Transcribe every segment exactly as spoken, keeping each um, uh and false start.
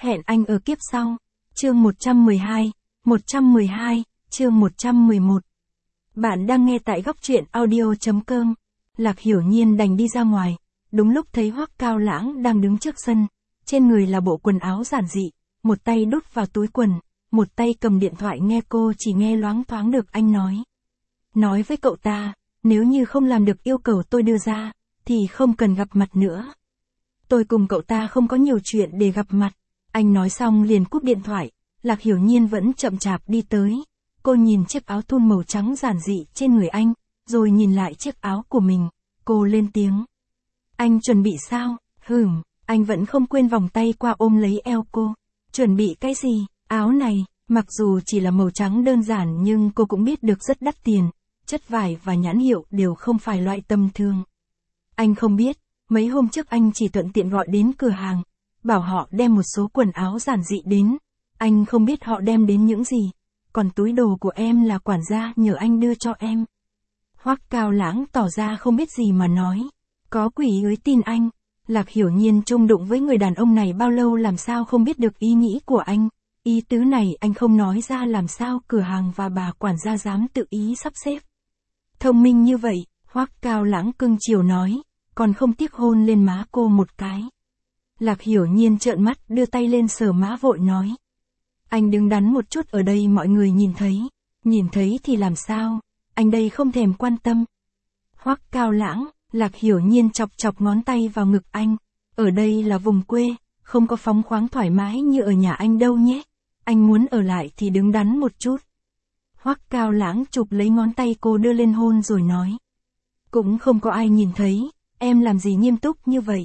Hẹn anh ở kiếp sau. Chương một trăm mười hai, một trăm mười hai, chương một trăm mười một. Bạn đang nghe tại góc truyện audio chấm com. Lạc Hiểu Nhiên đành đi ra ngoài, đúng lúc thấy Hoắc Cao Lãng đang đứng trước sân, trên người là bộ quần áo giản dị, một tay đút vào túi quần, một tay cầm điện thoại nghe cô chỉ nghe loáng thoáng được anh nói. Nói với cậu ta, nếu như không làm được yêu cầu tôi đưa ra, thì không cần gặp mặt nữa. Tôi cùng cậu ta không có nhiều chuyện để gặp mặt. Anh nói xong liền cúp điện thoại, Lạc Hiểu Nhiên vẫn chậm chạp đi tới. Cô nhìn chiếc áo thun màu trắng giản dị trên người anh, rồi nhìn lại chiếc áo của mình, cô lên tiếng. Anh chuẩn bị sao? Hừm, anh vẫn không quên vòng tay qua ôm lấy eo cô. Chuẩn bị cái gì? Áo này, mặc dù chỉ là màu trắng đơn giản nhưng cô cũng biết được rất đắt tiền, chất vải và nhãn hiệu đều không phải loại tầm thường. Anh không biết, mấy hôm trước anh chỉ thuận tiện gọi đến cửa hàng, bảo họ đem một số quần áo giản dị đến. Anh không biết họ đem đến những gì, còn túi đồ của em là quản gia nhờ anh đưa cho em. Hoắc Cao Lãng tỏ ra không biết gì mà nói. Có quỷ ới tin anh. Lạc Hiểu Nhiên chung đụng với người đàn ông này bao lâu làm sao không biết được ý nghĩ của anh. Ý tứ này anh không nói ra làm sao cửa hàng và bà quản gia dám tự ý sắp xếp. Thông minh như vậy, Hoắc Cao Lãng cưng chiều nói, còn không tiếc hôn lên má cô một cái. Lạc Hiểu Nhiên trợn mắt đưa tay lên sờ má vội nói. Anh đứng đắn một chút ở đây mọi người nhìn thấy. Nhìn thấy thì làm sao, anh đây không thèm quan tâm. Hoắc Cao Lãng, Lạc Hiểu Nhiên chọc chọc ngón tay vào ngực anh. Ở đây là vùng quê, không có phóng khoáng thoải mái như ở nhà anh đâu nhé. Anh muốn ở lại thì đứng đắn một chút. Hoắc Cao Lãng chụp lấy ngón tay cô đưa lên hôn rồi nói. Cũng không có ai nhìn thấy, em làm gì nghiêm túc như vậy.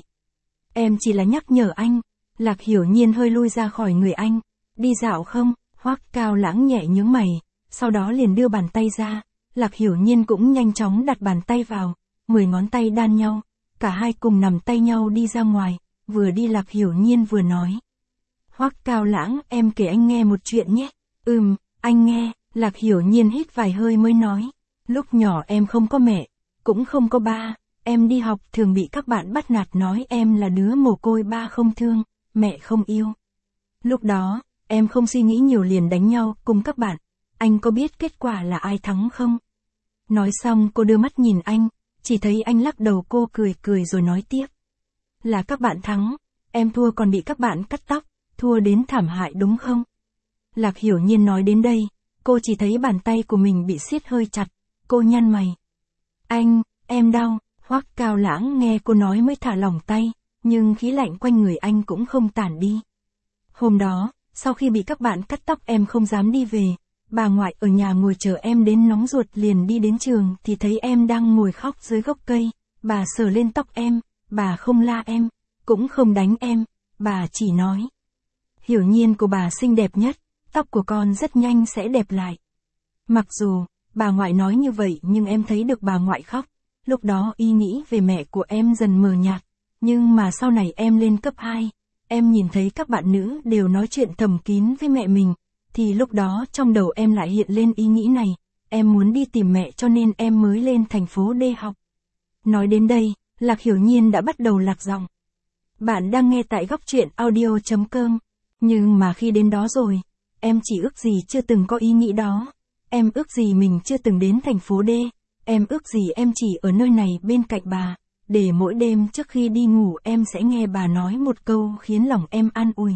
Em chỉ là nhắc nhở anh. Lạc Hiểu Nhiên hơi lui ra khỏi người anh. Đi dạo không? Hoắc Cao Lãng nhẹ nhướng mày, sau đó liền đưa bàn tay ra. Lạc Hiểu Nhiên cũng nhanh chóng đặt bàn tay vào, mười ngón tay đan nhau, cả hai cùng nằm tay nhau đi ra ngoài, vừa đi Lạc Hiểu Nhiên vừa nói. Hoắc Cao Lãng, em kể anh nghe một chuyện nhé. Ừm, anh nghe. Lạc Hiểu Nhiên hít vài hơi mới nói. Lúc nhỏ em không có mẹ, cũng không có ba, em đi học thường bị các bạn bắt nạt nói em là đứa mồ côi, ba không thương, mẹ không yêu. Lúc đó, em không suy nghĩ nhiều liền đánh nhau cùng các bạn. Anh có biết kết quả là ai thắng không? Nói xong cô đưa mắt nhìn anh, chỉ thấy anh lắc đầu. Cô cười cười rồi nói tiếp. Là các bạn thắng, em thua còn bị các bạn cắt tóc, thua đến thảm hại đúng không? Lạc Hiểu Nhiên nói đến đây, cô chỉ thấy bàn tay của mình bị siết hơi chặt, cô nhăn mày. Anh, em đau. Hoắc Cao Lãng nghe cô nói mới thả lỏng tay, nhưng khí lạnh quanh người anh cũng không tản đi. Hôm đó, sau khi bị các bạn cắt tóc em không dám đi về, bà ngoại ở nhà ngồi chờ em đến nóng ruột liền đi đến trường thì thấy em đang ngồi khóc dưới gốc cây, bà sờ lên tóc em, bà không la em, cũng không đánh em, bà chỉ nói. Hiểu Nhiên của bà xinh đẹp nhất, tóc của con rất nhanh sẽ đẹp lại. Mặc dù, bà ngoại nói như vậy nhưng em thấy được bà ngoại khóc, lúc đó ý nghĩ về mẹ của em dần mờ nhạt, nhưng mà sau này em lên cấp hai, em nhìn thấy các bạn nữ đều nói chuyện thầm kín với mẹ mình, thì lúc đó trong đầu em lại hiện lên ý nghĩ này, em muốn đi tìm mẹ cho nên em mới lên thành phố D học. Nói đến đây, Lạc Hiểu Nhiên đã bắt đầu lạc giọng. Bạn đang nghe tại góc truyện audio chấm com, nhưng mà khi đến đó rồi, em chỉ ước gì chưa từng có ý nghĩ đó, em ước gì mình chưa từng đến thành phố D, em ước gì em chỉ ở nơi này bên cạnh bà, để mỗi đêm trước khi đi ngủ em sẽ nghe bà nói một câu khiến lòng em an ủi.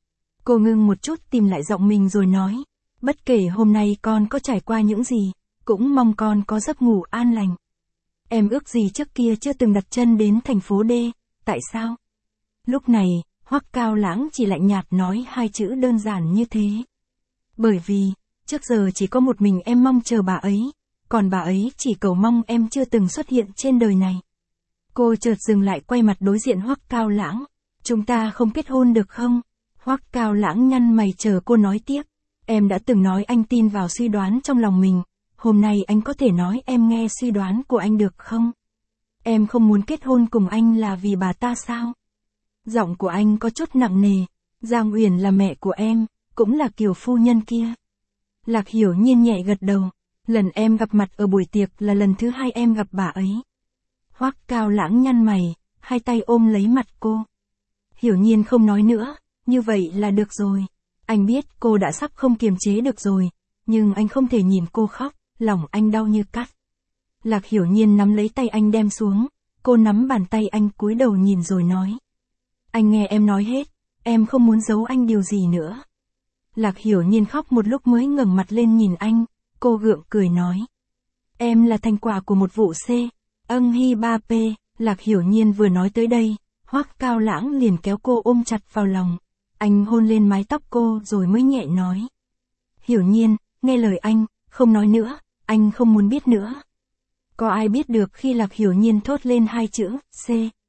Cô ngưng một chút tìm lại giọng mình rồi nói, bất kể hôm nay con có trải qua những gì, cũng mong con có giấc ngủ an lành. Em ước gì trước kia chưa từng đặt chân đến thành phố D, tại sao? Lúc này, Hoắc Cao Lãng chỉ lạnh nhạt nói hai chữ đơn giản như thế. Bởi vì, trước giờ chỉ có một mình em mong chờ bà ấy, còn bà ấy chỉ cầu mong em chưa từng xuất hiện trên đời này. Cô chợt dừng lại quay mặt đối diện Hoắc Cao Lãng. Chúng ta không kết hôn được không? Hoắc Cao Lãng nhăn mày chờ cô nói tiếp. Em đã từng nói anh tin vào suy đoán trong lòng mình. Hôm nay anh có thể nói em nghe suy đoán của anh được không? Em không muốn kết hôn cùng anh là vì bà ta sao? Giọng của anh có chút nặng nề. Giang Uyển là mẹ của em, cũng là Kiều phu nhân kia. Lạc Hiểu Nhiên nhẹ gật đầu. Lần em gặp mặt ở buổi tiệc là lần thứ hai em gặp bà ấy. Hoắc Cao Lãng nhăn mày, hai tay ôm lấy mặt cô. Hiểu Nhiên không nói nữa, như vậy là được rồi. Anh biết cô đã sắp không kiềm chế được rồi, nhưng anh không thể nhìn cô khóc, lòng anh đau như cắt. Lạc Hiểu Nhiên nắm lấy tay anh đem xuống, cô nắm bàn tay anh cúi đầu nhìn rồi nói. Anh nghe em nói hết, em không muốn giấu anh điều gì nữa. Lạc Hiểu Nhiên khóc một lúc mới ngẩng mặt lên nhìn anh, cô gượng cười nói. Em là thành quả của một vụ C, âng hi ba p. Lạc Hiểu Nhiên vừa nói tới đây, Hoắc Cao Lãng liền kéo cô ôm chặt vào lòng. Anh hôn lên mái tóc cô rồi mới nhẹ nói. Hiểu Nhiên, nghe lời anh, không nói nữa, anh không muốn biết nữa. Có ai biết được khi Lạc Hiểu Nhiên thốt lên hai chữ C,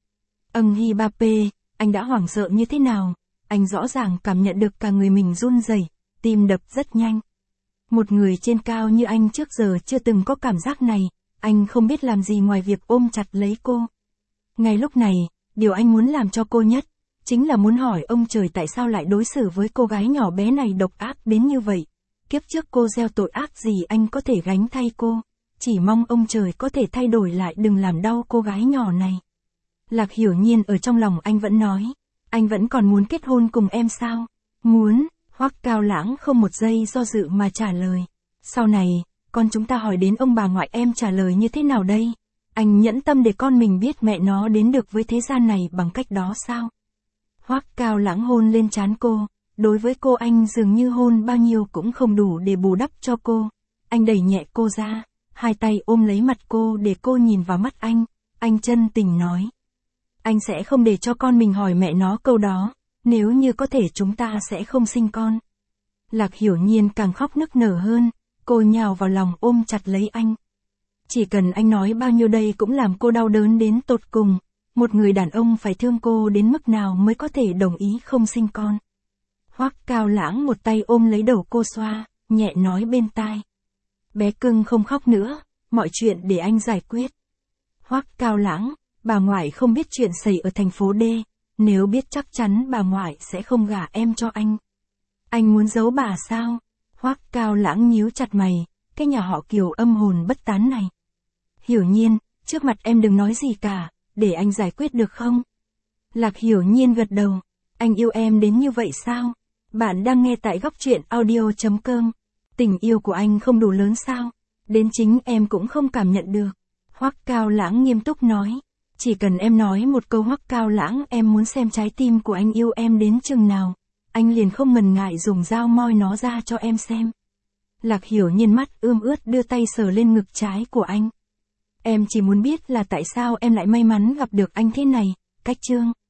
âng hi ba p, anh đã hoảng sợ như thế nào? Anh rõ ràng cảm nhận được cả người mình run rẩy, tim đập rất nhanh. Một người trên cao như anh trước giờ chưa từng có cảm giác này, anh không biết làm gì ngoài việc ôm chặt lấy cô. Ngay lúc này, điều anh muốn làm cho cô nhất, chính là muốn hỏi ông trời tại sao lại đối xử với cô gái nhỏ bé này độc ác đến như vậy. Kiếp trước cô gieo tội ác gì anh có thể gánh thay cô, chỉ mong ông trời có thể thay đổi lại đừng làm đau cô gái nhỏ này. Lạc Hiểu Nhiên ở trong lòng anh vẫn nói, anh vẫn còn muốn kết hôn cùng em sao? Muốn, Hoắc Cao Lãng không một giây do dự mà trả lời. Sau này, con chúng ta hỏi đến ông bà ngoại em trả lời như thế nào đây? Anh nhẫn tâm để con mình biết mẹ nó đến được với thế gian này bằng cách đó sao? Hoắc Cao Lãng hôn lên trán cô, đối với cô anh dường như hôn bao nhiêu cũng không đủ để bù đắp cho cô. Anh đẩy nhẹ cô ra, hai tay ôm lấy mặt cô để cô nhìn vào mắt anh, anh chân tình nói. Anh sẽ không để cho con mình hỏi mẹ nó câu đó, nếu như có thể chúng ta sẽ không sinh con. Lạc Hiểu Nhiên càng khóc nức nở hơn, cô nhào vào lòng ôm chặt lấy anh. Chỉ cần anh nói bao nhiêu đây cũng làm cô đau đớn đến tột cùng, một người đàn ông phải thương cô đến mức nào mới có thể đồng ý không sinh con. Hoắc Cao Lãng một tay ôm lấy đầu cô xoa, nhẹ nói bên tai. Bé cưng không khóc nữa, mọi chuyện để anh giải quyết. Hoắc Cao Lãng, bà ngoại không biết chuyện xảy ở thành phố D, nếu biết chắc chắn bà ngoại sẽ không gả em cho anh. Anh muốn giấu bà sao? Hoắc Cao Lãng nhíu chặt mày, cái nhà họ Kiều âm hồn bất tán này. Hiểu Nhiên, trước mặt em đừng nói gì cả, để anh giải quyết được không? Lạc Hiểu Nhiên gật đầu, anh yêu em đến như vậy sao? Bạn đang nghe tại góc truyện audio chấm com. Tình yêu của anh không đủ lớn sao? Đến chính em cũng không cảm nhận được. Hoắc Cao Lãng nghiêm túc nói. Chỉ cần em nói một câu Hoắc Cao Lãng em muốn xem trái tim của anh yêu em đến chừng nào. Anh liền không ngần ngại dùng dao moi nó ra cho em xem. Lạc Hiểu Nhiên mắt ươm ướt đưa tay sờ lên ngực trái của anh. Em chỉ muốn biết là tại sao em lại may mắn gặp được anh thế này, Cách Chương.